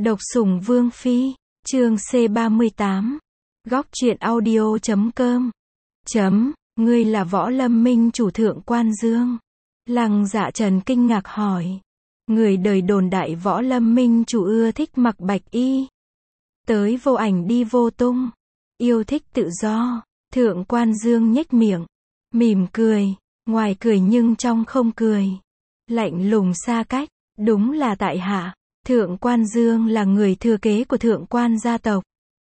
Độc sủng Vương Phi, chương C38. Góc truyện audio.com. Ngươi là Võ Lâm Minh chủ Thượng Quan Dương. Lăng Dạ Trần kinh ngạc hỏi. Người đời đồn đại Võ Lâm Minh chủ ưa thích mặc bạch y. Tới vô ảnh đi vô tung. Yêu thích tự do. Thượng Quan Dương nhếch miệng. Mỉm cười. Ngoài cười nhưng trong không cười. Lạnh lùng xa cách. Đúng là tại hạ. Thượng Quan Dương là người thừa kế của Thượng Quan gia tộc.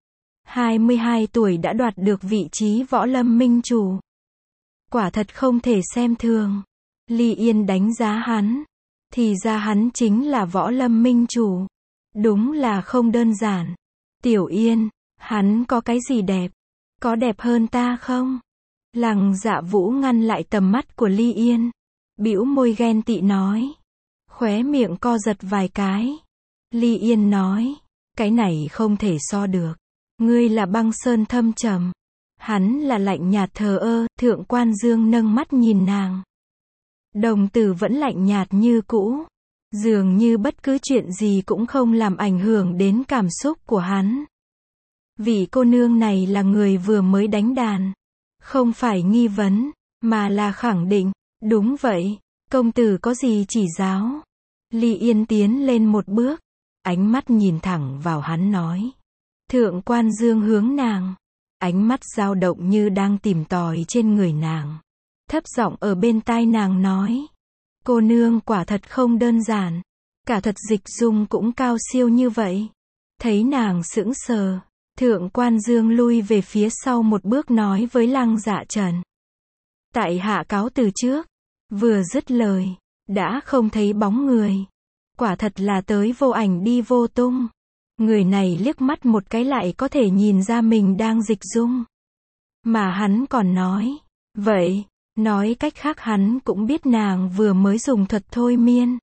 22 tuổi đã đoạt được vị trí Võ Lâm Minh chủ. Quả thật không thể xem thường. Ly Yên đánh giá hắn. Thì ra hắn chính là Võ Lâm Minh chủ. Đúng là không đơn giản. Tiểu Yên, hắn có cái gì đẹp? Có đẹp hơn ta không? Lăng Dạ Vũ ngăn lại tầm mắt của Ly Yên. Bĩu môi ghen tị nói. Khóe miệng co giật vài cái. Ly Yên nói. Cái này không thể so được. Ngươi là băng sơn thâm trầm. Hắn là lạnh nhạt thờ ơ. Thượng Quan Dương nâng mắt nhìn nàng. Đồng tử vẫn lạnh nhạt như cũ. Dường như bất cứ chuyện gì cũng không làm ảnh hưởng đến cảm xúc của hắn. Vị cô nương này là người vừa mới đánh đàn. Không phải nghi vấn, mà là khẳng định. Đúng vậy, công tử có gì chỉ giáo? Ly Yên tiến lên một bước. Ánh mắt nhìn thẳng vào hắn nói. Thượng Quan Dương hướng nàng. Ánh mắt dao động như đang tìm tòi trên người nàng. Thấp giọng ở bên tai nàng nói. Cô nương quả thật không đơn giản. Cả thật dịch dung cũng cao siêu như vậy. Thấy nàng sững sờ. Thượng Quan Dương lui về phía sau một bước nói với Lăng Dạ Trần. Tại hạ cáo từ trước. Vừa dứt lời. Đã không thấy bóng người. Quả thật là tới vô ảnh đi vô tung. Người này liếc mắt một cái lại có thể nhìn ra mình đang dịch dung. Mà hắn còn nói. Vậy, nói cách khác hắn cũng biết nàng vừa mới dùng thuật thôi miên.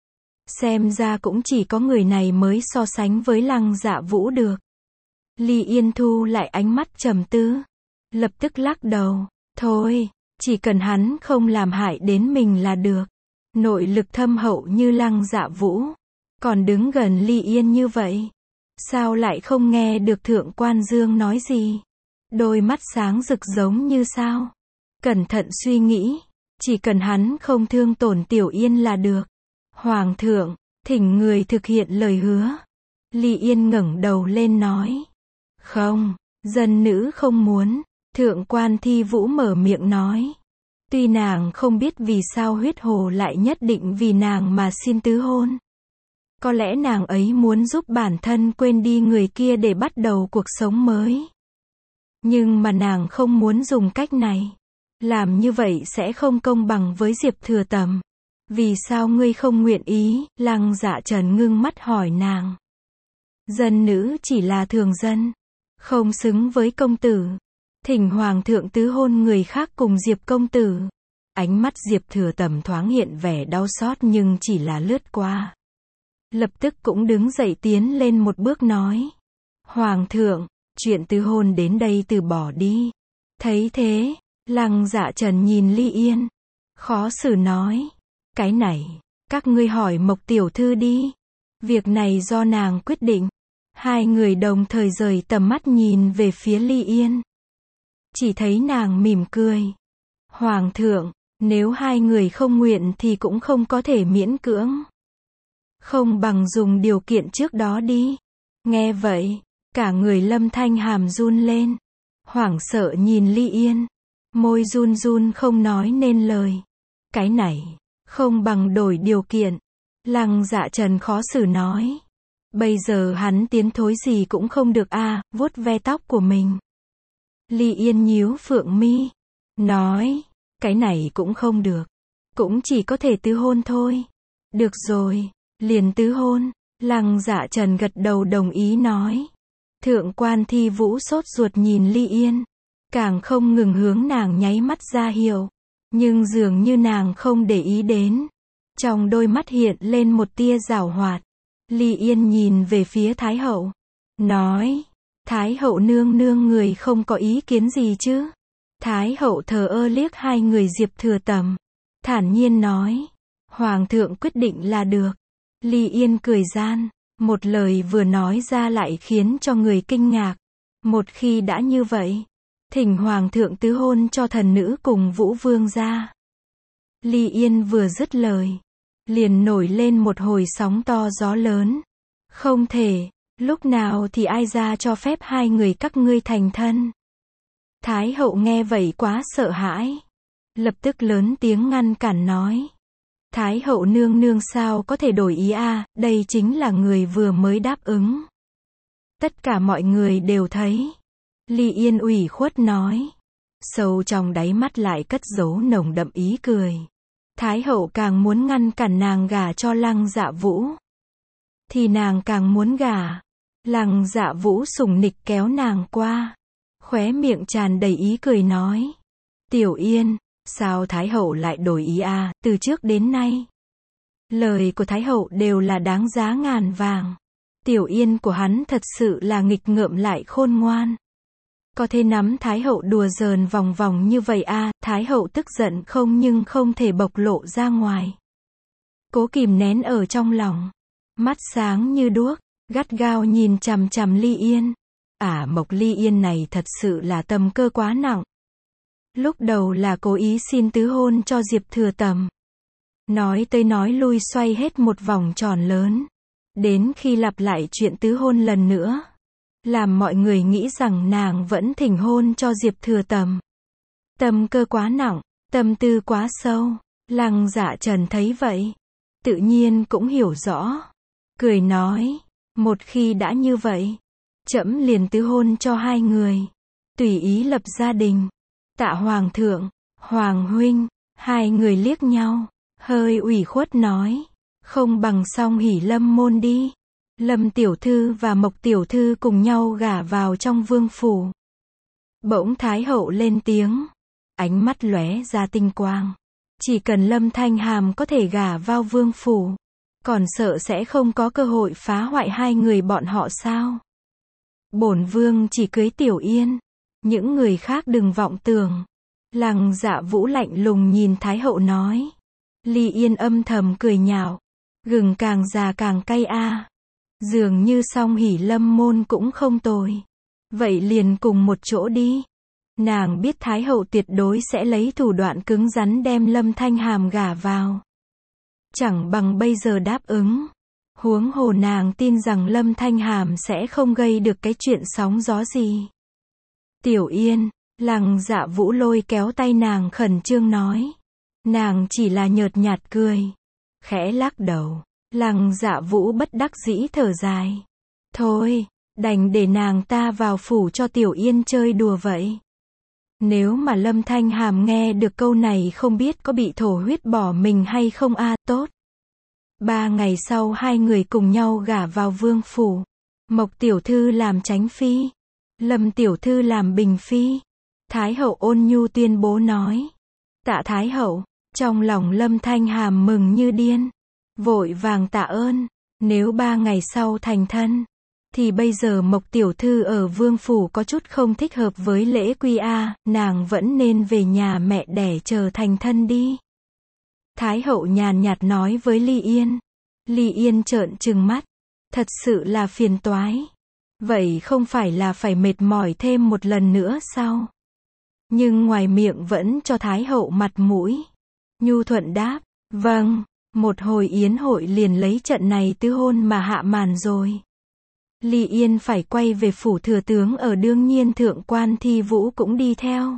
Xem ra cũng chỉ có người này mới so sánh với Lăng Dạ Vũ được. Ly Yên thu lại ánh mắt trầm tư. Lập tức lắc đầu. Thôi, chỉ cần hắn không làm hại đến mình là được. Nội lực thâm hậu như Lăng Dạ Vũ. Còn đứng gần Ly Yên như vậy. Sao lại không nghe được Thượng Quan Dương nói gì? Đôi mắt sáng rực giống như sao? Cẩn thận suy nghĩ. Chỉ cần hắn không thương tổn Tiểu Yên là được. Hoàng thượng, thỉnh người thực hiện lời hứa. Ly Yên ngẩng đầu lên nói. Không, dân nữ không muốn. Thượng Quan Thi Vũ mở miệng nói. Tuy nàng không biết vì sao huyết hồ lại nhất định vì nàng mà xin tứ hôn. Có lẽ nàng ấy muốn giúp bản thân quên đi người kia để bắt đầu cuộc sống mới. Nhưng mà nàng không muốn dùng cách này. Làm như vậy sẽ không công bằng với Diệp Thừa Tầm. Vì sao ngươi không nguyện ý? Lăng Dạ Trần ngưng mắt hỏi nàng. Dân nữ chỉ là thường dân. Không xứng với công tử. Thỉnh hoàng thượng tứ hôn người khác cùng Diệp công tử. Ánh mắt Diệp Thừa Tầm thoáng hiện vẻ đau xót nhưng chỉ là lướt qua. Lập tức cũng đứng dậy tiến lên một bước nói. Hoàng thượng, chuyện tứ hôn đến đây từ bỏ đi. Thấy thế, Lăng Dạ Trần nhìn Ly Yên. Khó xử nói. Cái này, các ngươi hỏi Mộc tiểu thư đi. Việc này do nàng quyết định. Hai người đồng thời rời tầm mắt nhìn về phía Ly Yên. Chỉ thấy nàng mỉm cười. Hoàng thượng, nếu hai người không nguyện thì cũng không có thể miễn cưỡng. Không bằng dùng điều kiện trước đó đi. Nghe vậy, cả người Lâm Thanh Hàm run lên. Hoảng sợ nhìn Ly Yên. Môi run run không nói nên lời. Cái này, không bằng đổi điều kiện. Lăng Dạ Trần khó xử nói. Bây giờ hắn tiến thối gì cũng không được vuốt ve tóc của mình. Ly Yên nhíu phượng mi. Nói, cái này cũng không được. Cũng chỉ có thể tứ hôn thôi. Được rồi, liền tứ hôn. Lăng Dạ Trần gật đầu đồng ý nói. Thượng Quan Thi Vũ sốt ruột nhìn Ly Yên. Càng không ngừng hướng nàng nháy mắt ra hiệu. Nhưng dường như nàng không để ý đến. Trong đôi mắt hiện lên một tia giảo hoạt. Ly Yên nhìn về phía Thái hậu. Nói. Thái hậu nương nương người không có ý kiến gì chứ? Thái hậu thờ ơ liếc hai người Diệp Thừa Tầm. Thản nhiên nói. Hoàng thượng quyết định là được. Ly Yên cười gian. Một lời vừa nói ra lại khiến cho người kinh ngạc. Một khi đã như vậy, thỉnh Hoàng thượng tứ hôn cho thần nữ cùng Vũ Vương gia. Ly Yên vừa dứt lời, liền nổi lên một hồi sóng to gió lớn. Không thể, lúc nào thì ai ra cho phép hai người các ngươi thành thân. Thái hậu nghe vậy quá sợ hãi, lập tức lớn tiếng ngăn cản nói. Thái hậu nương nương sao có thể đổi ý a, đây chính là người vừa mới đáp ứng. Tất cả mọi người đều thấy. Ly Yên ủy khuất nói. Sâu trong đáy mắt lại cất giấu nồng đậm ý cười. Thái hậu càng muốn ngăn cản nàng gả cho Lăng Dạ Vũ, thì nàng càng muốn gả. Lăng Dạ Vũ sủng nịch kéo nàng qua, khóe miệng tràn đầy ý cười nói. Tiểu Yên, sao Thái hậu lại đổi ý a, từ trước đến nay lời của Thái hậu đều là đáng giá ngàn vàng. Tiểu Yên của hắn thật sự là nghịch ngợm lại khôn ngoan. Có thể nắm Thái hậu đùa giỡn vòng vòng như vậy a, Thái hậu tức giận không nhưng không thể bộc lộ ra ngoài. Cố kìm nén ở trong lòng, mắt sáng như đuốc, gắt gao nhìn chằm chằm Ly Yên. Mộc Ly Yên này thật sự là tâm cơ quá nặng. Lúc đầu là cố ý xin tứ hôn cho Diệp Thừa Tầm. Nói tới nói lui xoay hết một vòng tròn lớn. Đến khi lặp lại chuyện tứ hôn lần nữa, làm mọi người nghĩ rằng nàng vẫn thỉnh hôn cho Diệp Thừa Tầm. Tâm cơ quá nặng, tâm tư quá sâu. Lăng Dạ Trần thấy vậy, tự nhiên cũng hiểu rõ. Cười nói, một khi đã như vậy, trẫm liền tứ hôn cho hai người, tùy ý lập gia đình. Tạ Hoàng thượng, Hoàng huynh. Hai người liếc nhau, hơi ủy khuất nói. Không bằng song hỉ Lâm môn đi. Lâm tiểu thư và Mộc tiểu thư cùng nhau gả vào trong vương phủ. Bỗng Thái hậu lên tiếng, ánh mắt lóe ra tinh quang. Chỉ cần Lâm Thanh Hàm có thể gả vào vương phủ, còn sợ sẽ không có cơ hội phá hoại hai người bọn họ sao? Bổn vương chỉ cưới Tiểu Yên, những người khác đừng vọng tưởng. Lăng Dạ Vũ lạnh lùng nhìn Thái hậu nói. Ly Yên âm thầm cười nhạo. Gừng càng già càng cay a. Dường như song hỉ Lâm môn cũng không tồi. Vậy liền cùng một chỗ đi. Nàng biết Thái hậu tuyệt đối sẽ lấy thủ đoạn cứng rắn đem Lâm Thanh Hàm gả vào. Chẳng bằng bây giờ đáp ứng. Huống hồ nàng tin rằng Lâm Thanh Hàm sẽ không gây được cái chuyện sóng gió gì. Tiểu Yên, Lăng Dạ Vũ lôi kéo tay nàng khẩn trương nói. Nàng chỉ là nhợt nhạt cười, khẽ lắc đầu. Lăng Dạ Vũ bất đắc dĩ thở dài. Thôi, đành để nàng ta vào phủ cho Tiểu Yên chơi đùa vậy. Nếu mà Lâm Thanh Hàm nghe được câu này không biết có bị thổ huyết bỏ mình hay không a. Tốt. 3 ngày sau hai người cùng nhau gả vào vương phủ. Mộc tiểu thư làm chánh phi, Lâm tiểu thư làm bình phi. Thái hậu ôn nhu tuyên bố nói. Tạ Thái hậu. Trong lòng Lâm Thanh Hàm mừng như điên, vội vàng tạ ơn. Nếu 3 ngày sau thành thân, thì bây giờ Mộc tiểu thư ở vương phủ có chút không thích hợp với lễ quy a, nàng vẫn nên về nhà mẹ đẻ chờ thành thân đi. Thái hậu nhàn nhạt nói với Ly Yên. Ly Yên trợn trừng mắt, thật sự là phiền toái. Vậy không phải là phải mệt mỏi thêm một lần nữa sao? Nhưng ngoài miệng vẫn cho Thái hậu mặt mũi. Nhu thuận đáp, vâng. Một hồi yến hội liền lấy trận này tứ hôn mà hạ màn rồi. Ly Yên phải quay về phủ thừa tướng ở, đương nhiên thượng quan Thi Vũ cũng đi theo.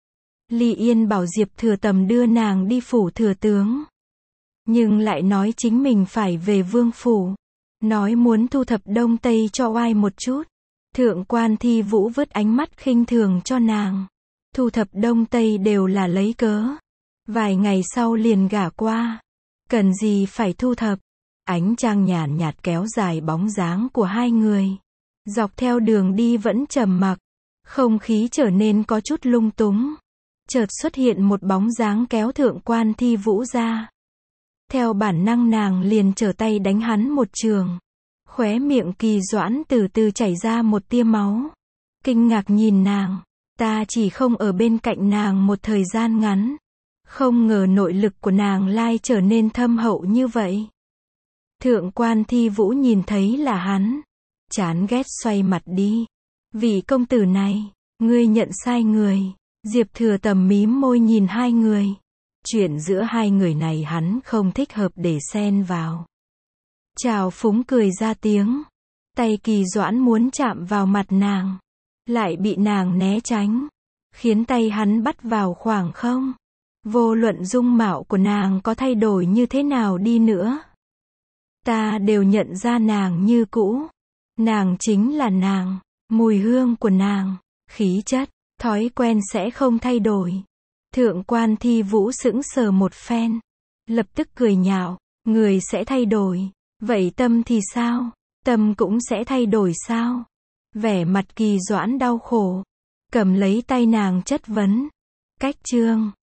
Ly Yên bảo Diệp Thừa Tầm đưa nàng đi phủ thừa tướng, nhưng lại nói chính mình phải về vương phủ, nói muốn thu thập Đông Tây cho oai một chút. Thượng quan Thi Vũ vứt ánh mắt khinh thường cho nàng. Thu thập Đông Tây đều là lấy cớ. Vài ngày sau liền gả qua. Cần gì phải thu thập. Ánh trăng nhàn nhạt kéo dài bóng dáng của hai người. Dọc theo đường đi vẫn trầm mặc. Không khí trở nên có chút lung túng. Chợt xuất hiện một bóng dáng kéo thượng quan Thi Vũ ra. Theo bản năng nàng liền trở tay đánh hắn một trường. Khóe miệng Kỳ Doãn từ từ chảy ra một tia máu. Kinh ngạc nhìn nàng. Ta chỉ không ở bên cạnh nàng một thời gian ngắn. Không ngờ nội lực của nàng lại trở nên thâm hậu như vậy. Thượng quan Thi Vũ nhìn thấy là hắn. Chán ghét xoay mặt đi. Vị công tử này, ngươi nhận sai người. Diệp Thừa Tầm mím môi nhìn hai người. Chuyện giữa hai người này hắn không thích hợp để xen vào. Trào phúng cười ra tiếng. Tay Kỳ Doãn muốn chạm vào mặt nàng. Lại bị nàng né tránh. Khiến tay hắn bắt vào khoảng không. Vô luận dung mạo của nàng có thay đổi như thế nào đi nữa. Ta đều nhận ra nàng như cũ. Nàng chính là nàng. Mùi hương của nàng, khí chất, thói quen sẽ không thay đổi. Thượng quan Thi Vũ sững sờ một phen. Lập tức cười nhạo. Người sẽ thay đổi. Vậy tâm thì sao? Tâm cũng sẽ thay đổi sao? Vẻ mặt Kỳ Doãn đau khổ. Cầm lấy tay nàng chất vấn. Cách trương.